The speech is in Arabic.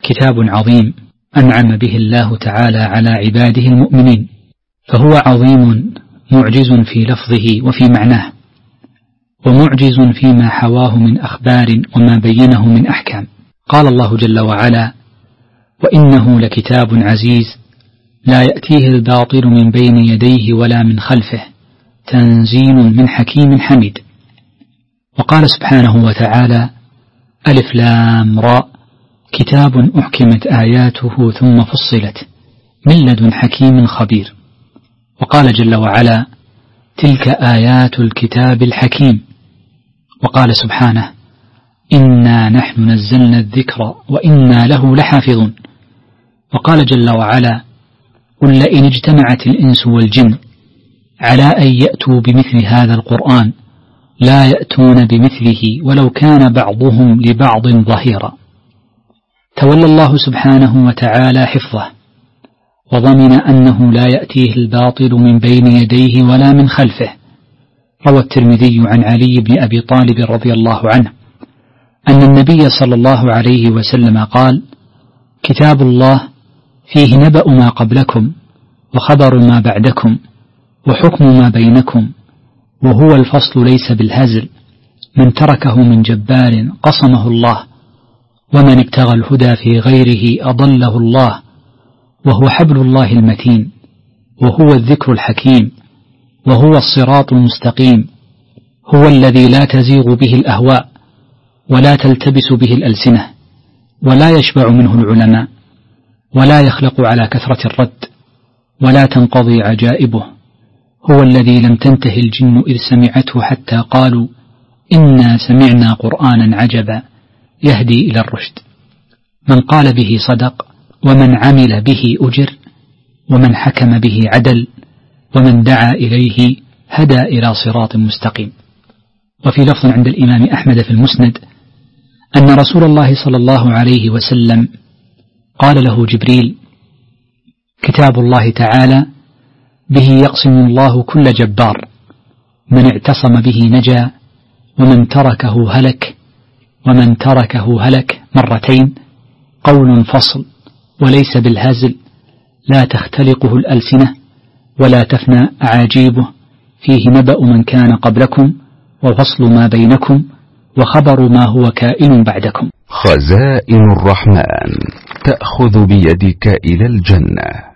كتاب عظيم أنعم به الله تعالى على عباده المؤمنين، فهو عظيم معجز في لفظه وفي معناه، ومعجز فيما حواه من أخبار وما بينه من أحكام. قال الله جل وعلا: وإنه لكتاب عزيز لا يأتيه الباطل من بين يديه ولا من خلفه تنزيل من حكيم حميد. وقال سبحانه وتعالى: ألف لام راء كتاب أحكمت آياته ثم فصلت من لدن حكيم خبير. وقال جل وعلا: تلك آيات الكتاب الحكيم. وقال سبحانه: إنا نحن نزلنا الذكر وإنا له لحافظون. وقال جل وعلا: قل لئن اجتمعت الإنس والجن على أن يأتوا بمثل هذا القرآن لا يأتون بمثله ولو كان بعضهم لبعض ظهيرا. تولى الله سبحانه وتعالى حفظه، وضمن أنه لا يأتيه الباطل من بين يديه ولا من خلفه. روى الترمذي عن علي بن أبي طالب رضي الله عنه أن النبي صلى الله عليه وسلم قال: كتاب الله فيه نبأ ما قبلكم وخبر ما بعدكم وحكم ما بينكم، وهو الفصل ليس بالهزل، من تركه من جبار قصمه الله، ومن ابتغى الهدى في غيره أضله الله، وهو حبل الله المتين، وهو الذكر الحكيم، وهو الصراط المستقيم، هو الذي لا تزيغ به الأهواء ولا تلتبس به الألسنة ولا يشبع منه العلماء ولا يخلق على كثرة الرد ولا تنقضي عجائبه. هو الذي لم تنته الجن إذ سمعته حتى قالوا إنا سمعنا قرآنا عجبا يهدي إلى الرشد. من قال به صدق، ومن عمل به أجر، ومن حكم به عدل، ومن دعا إليه هدى إلى صراط مستقيم. وفي لفظ عند الإمام أحمد في المسند أن رسول الله صلى الله عليه وسلم قال له جبريل: كتاب الله تعالى به يقسم الله كل جبار، من اعتصم به نجا ومن تركه هلك، ومن تركه هلك مرتين، قول فصل وليس بالهزل، لا تختلقه الألسنة ولا تفنى أعاجيبه، فيه نبأ من كان قبلكم وفصل ما بينكم وخبر ما هو كائن بعدكم. خزائن الرحمن تأخذ بيدك إلى الجنة.